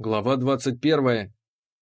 Глава 21.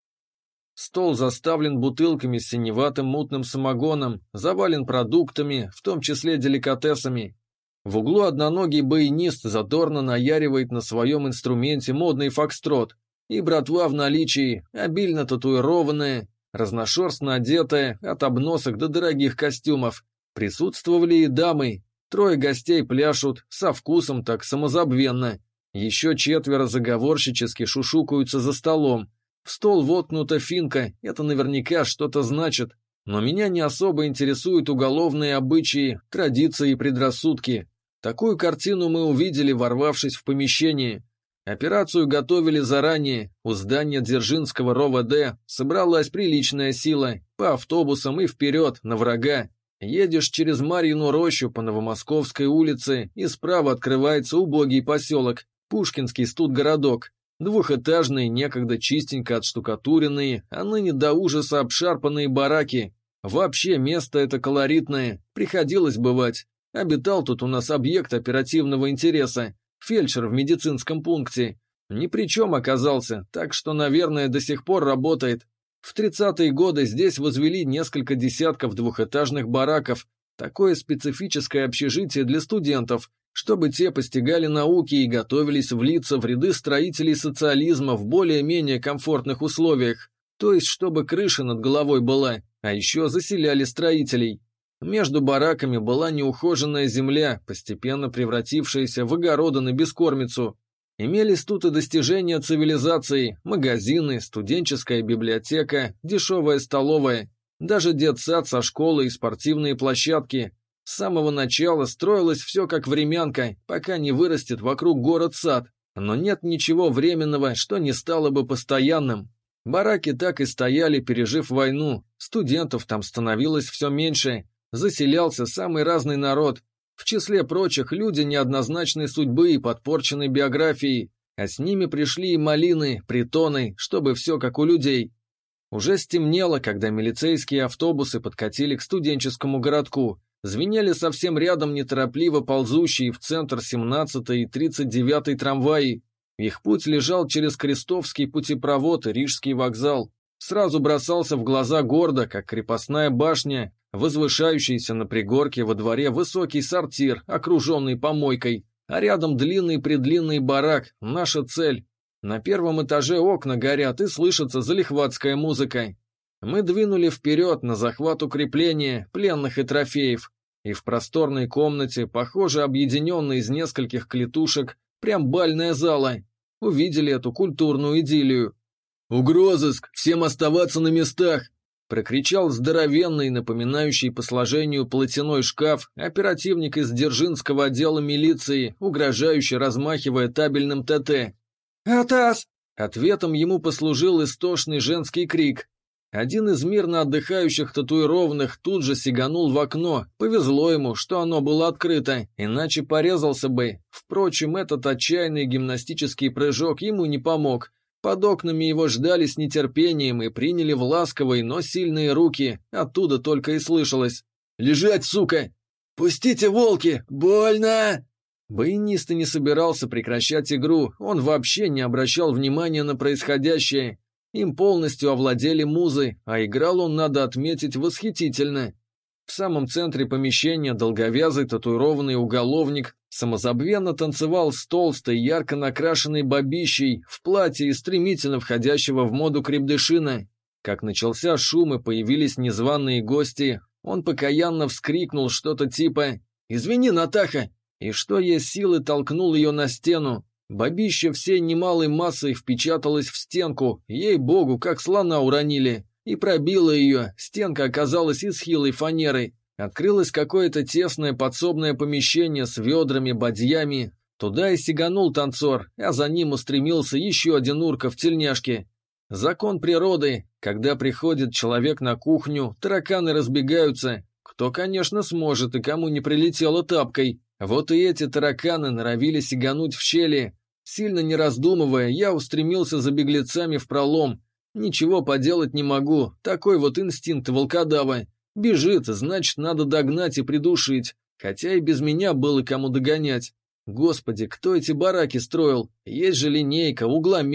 Стол заставлен бутылками с синеватым мутным самогоном, завален продуктами, в том числе деликатесами. В углу одноногий баянист задорно наяривает на своем инструменте модный фокстрот, и братва в наличии, обильно татуированная, разношерстно одетая, от обносок до дорогих костюмов. Присутствовали и дамы, 3 гостей пляшут, со вкусом так самозабвенно. Еще 4 заговорщически шушукаются за столом. В стол воткнута финка, это наверняка что-то значит. Но меня не особо интересуют уголовные обычаи, традиции и предрассудки. Такую картину мы увидели, ворвавшись в помещение. Операцию готовили заранее. У здания Дзержинского РОВД собралась приличная сила, по автобусам и вперед, на врага. Едешь через Марьину рощу по Новомосковской улице, и справа открывается убогий поселок. Пушкинский студгородок. 2-этажные, некогда чистенько отштукатуренные, а ныне до ужаса обшарпанные бараки. Вообще место это колоритное, приходилось бывать. Обитал тут у нас объект оперативного интереса, фельдшер в медицинском пункте. Ни при чем оказался, так что, наверное, до сих пор работает. В 30-е годы здесь возвели несколько десятков 2-этажных бараков, такое специфическое общежитие для студентов, чтобы те постигали науки и готовились влиться в ряды строителей социализма в более-менее комфортных условиях, то есть чтобы крыша над головой была, а еще заселяли строителей. Между бараками была неухоженная земля, постепенно превратившаяся в огороды на бескормицу. Имелись тут и достижения цивилизации, магазины, студенческая библиотека, дешевая столовая, даже детсад со школой и спортивные площадки. С самого начала строилось все как времянка, пока не вырастет вокруг город-сад, но нет ничего временного, что не стало бы постоянным. Бараки так и стояли, пережив войну, студентов там становилось все меньше, заселялся самый разный народ, в числе прочих люди неоднозначной судьбы и подпорченной биографией, а с ними пришли и малины, притоны, чтобы все как у людей. Уже стемнело, когда милицейские автобусы подкатили к студенческому городку. Звенели совсем рядом неторопливо ползущие в центр 17-й и 39-й трамваи. Их путь лежал через Крестовский путепровод и Рижский вокзал. Сразу бросался в глаза гордо, как крепостная башня, возвышающийся на пригорке во дворе высокий сортир, окруженный помойкой, а рядом длинный-предлинный барак, наша цель. На 1-м этаже окна горят и слышится залихватская музыка. Мы двинули вперед на захват укрепления, пленных и трофеев, и в просторной комнате, похоже, объединенной из нескольких клетушек, прям бальная зала, увидели эту культурную идиллию. «Угрозыск! Всем оставаться на местах!» — прокричал здоровенный, напоминающий по сложению платяной шкаф, оперативник из Дзержинского отдела милиции, угрожающе размахивая табельным ТТ. «Атас!» — ответом ему послужил истошный женский крик. Один из мирно отдыхающих татуированных тут же сиганул в окно, повезло ему, что оно было открыто, иначе порезался бы. Впрочем, этот отчаянный гимнастический прыжок ему не помог. Под окнами его ждали с нетерпением и приняли в ласковые, но сильные руки, оттуда только и слышалось: «Лежать, сука! Пустите, волки! Больно!» Баянист и не собирался прекращать игру, он вообще не обращал внимания на происходящее. Им полностью овладели музы, а играл он, надо отметить, восхитительно. В самом центре помещения долговязый татуированный уголовник самозабвенно танцевал с толстой, ярко накрашенной бабищей в платье и стремительно входящего в моду крепдышина. Как начался шум и появились незваные гости, он покаянно вскрикнул что-то типа «Извини, Натаха!» и что есть силы толкнул ее на стену. Бабища всей немалой массой впечаталась в стенку, ей-богу, как слона уронили, и пробила ее, стенка оказалась из хилой фанеры. Открылось какое-то тесное подсобное помещение с ведрами, бадьями. Туда и сиганул танцор, а за ним устремился еще один урка в тельняшке. Закон природы, когда приходит человек на кухню, тараканы разбегаются. Кто, конечно, сможет и кому не прилетело тапкой. Вот и эти тараканы норовили сигануть в щели. Сильно не раздумывая, я устремился за беглецами в пролом. Ничего поделать не могу, такой вот инстинкт волкодава. Бежит, значит, надо догнать и придушить, хотя и без меня было кому догонять. Господи, кто эти бараки строил? Есть же линейка, угломер.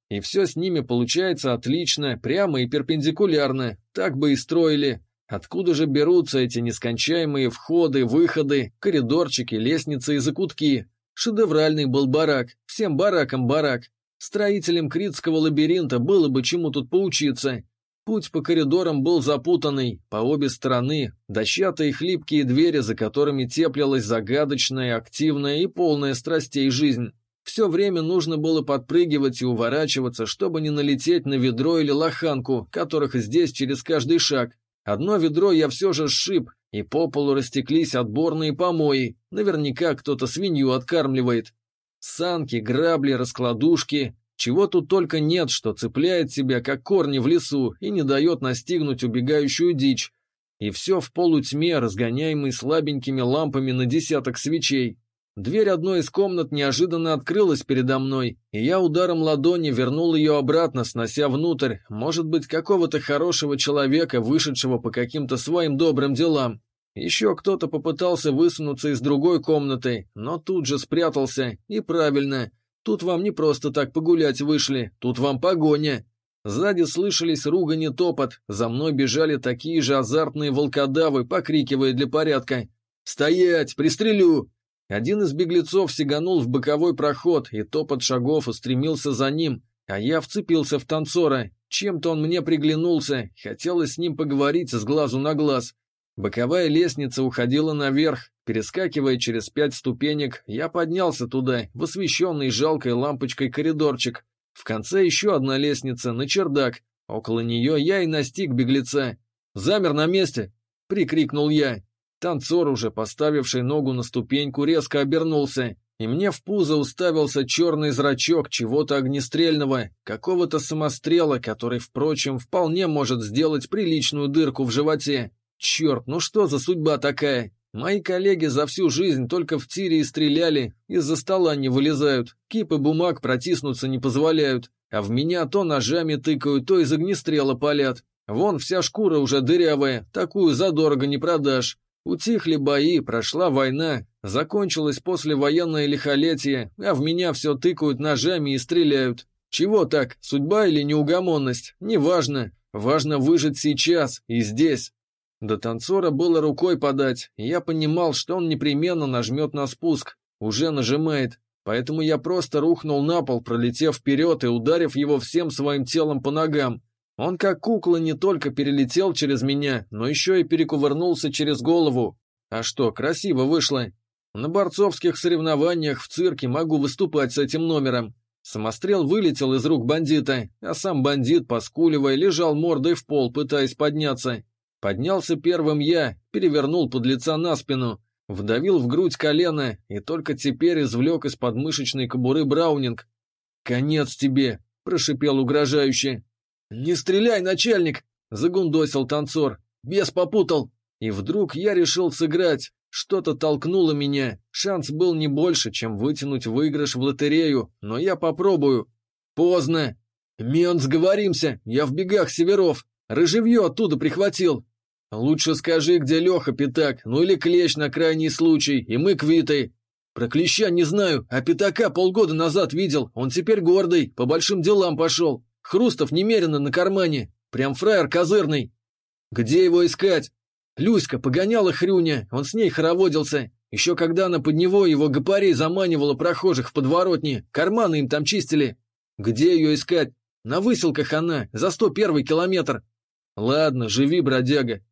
И все с ними получается отлично, прямо и перпендикулярно, так бы и строили. Откуда же берутся эти нескончаемые входы, выходы, коридорчики, лестницы и закутки? Шедевральный был барак, всем баракам барак. Строителям критского лабиринта было бы чему тут поучиться. Путь по коридорам был запутанный, по обе стороны дощатые хлипкие двери, за которыми теплилась загадочная, активная и полная страстей жизнь. Все время нужно было подпрыгивать и уворачиваться, чтобы не налететь на ведро или лоханку, которых здесь через каждый шаг. Одно ведро я все же сшиб, и по полу растеклись отборные помои. Наверняка кто-то свинью откармливает. Санки, грабли, раскладушки. Чего тут только нет, что цепляет себя, как корни в лесу, и не дает настигнуть убегающую дичь. И все в полутьме, разгоняемой слабенькими лампами на десяток свечей. Дверь одной из комнат неожиданно открылась передо мной, и я ударом ладони вернул ее обратно, снося внутрь, может быть, какого-то хорошего человека, вышедшего по каким-то своим добрым делам. Еще кто-то попытался высунуться из другой комнаты, но тут же спрятался, и правильно. Тут вам не просто так погулять вышли, тут вам погоня. Сзади слышались ругань и топот, за мной бежали такие же азартные волкодавы, покрикивая для порядка: «Стоять! Пристрелю!» Один из беглецов сиганул в боковой проход, и топот шагов устремился за ним, а я вцепился в танцора. Чем-то он мне приглянулся, хотелось с ним поговорить с глазу на глаз. Боковая лестница уходила наверх. Перескакивая через 5 ступенек, я поднялся туда, в освещенный жалкой лампочкой коридорчик. В конце еще одна лестница, на чердак. Около нее я и настиг беглеца. «Замер на месте!» — прикрикнул я. Танцор, уже поставивший ногу на ступеньку, резко обернулся, и мне в пузо уставился черный зрачок чего-то огнестрельного, какого-то самострела, который, впрочем, вполне может сделать приличную дырку в животе. Черт, ну что за судьба такая? Мои коллеги за всю жизнь только в тире и стреляли, из-за стола не вылезают, кипы бумаг протиснуться не позволяют, а в меня то ножами тыкают, то из огнестрела палят. Вон вся шкура уже дырявая, такую задорого не продашь. Утихли бои, прошла война, закончилось послевоенное лихолетие, а в меня все тыкают ножами и стреляют. Чего так, судьба или неугомонность? Неважно, важно выжить сейчас и здесь. До танцора было рукой подать, и я понимал, что он непременно нажмет на спуск, уже нажимает, поэтому я просто рухнул на пол, пролетев вперед и ударив его всем своим телом по ногам. Он как кукла не только перелетел через меня, но еще и перекувырнулся через голову. А что, красиво вышло. На борцовских соревнованиях в цирке могу выступать с этим номером. Самострел вылетел из рук бандита, а сам бандит, поскуливая, лежал мордой в пол, пытаясь подняться. Поднялся первым я, перевернул подлеца на спину, вдавил в грудь колено и только теперь извлек из подмышечной кобуры браунинг. «Конец тебе!» – прошипел угрожающе. «Не стреляй, начальник!» – загундосил танцор. «Бес попутал!» И вдруг я решил сыграть. Что-то толкнуло меня. Шанс был не больше, чем вытянуть выигрыш в лотерею, но я попробую. Поздно. «Мент, сговоримся, я в бегах Северов. Рыжевье оттуда прихватил. Лучше скажи, где Леха Пятак, ну или Клещ на крайний случай, и мы квиты. Про Клеща не знаю, а Пятака полгода назад видел, он теперь гордый, по большим делам пошел. Хрустов немерено на кармане, прям фраер козырный. Где его искать? Люська погоняла хрюня, он с ней хороводился. Еще когда она под него его гопарей заманивала прохожих в подворотне, карманы им там чистили. Где ее искать? На выселках она, за 101-й километр. Ладно, живи, бродяга,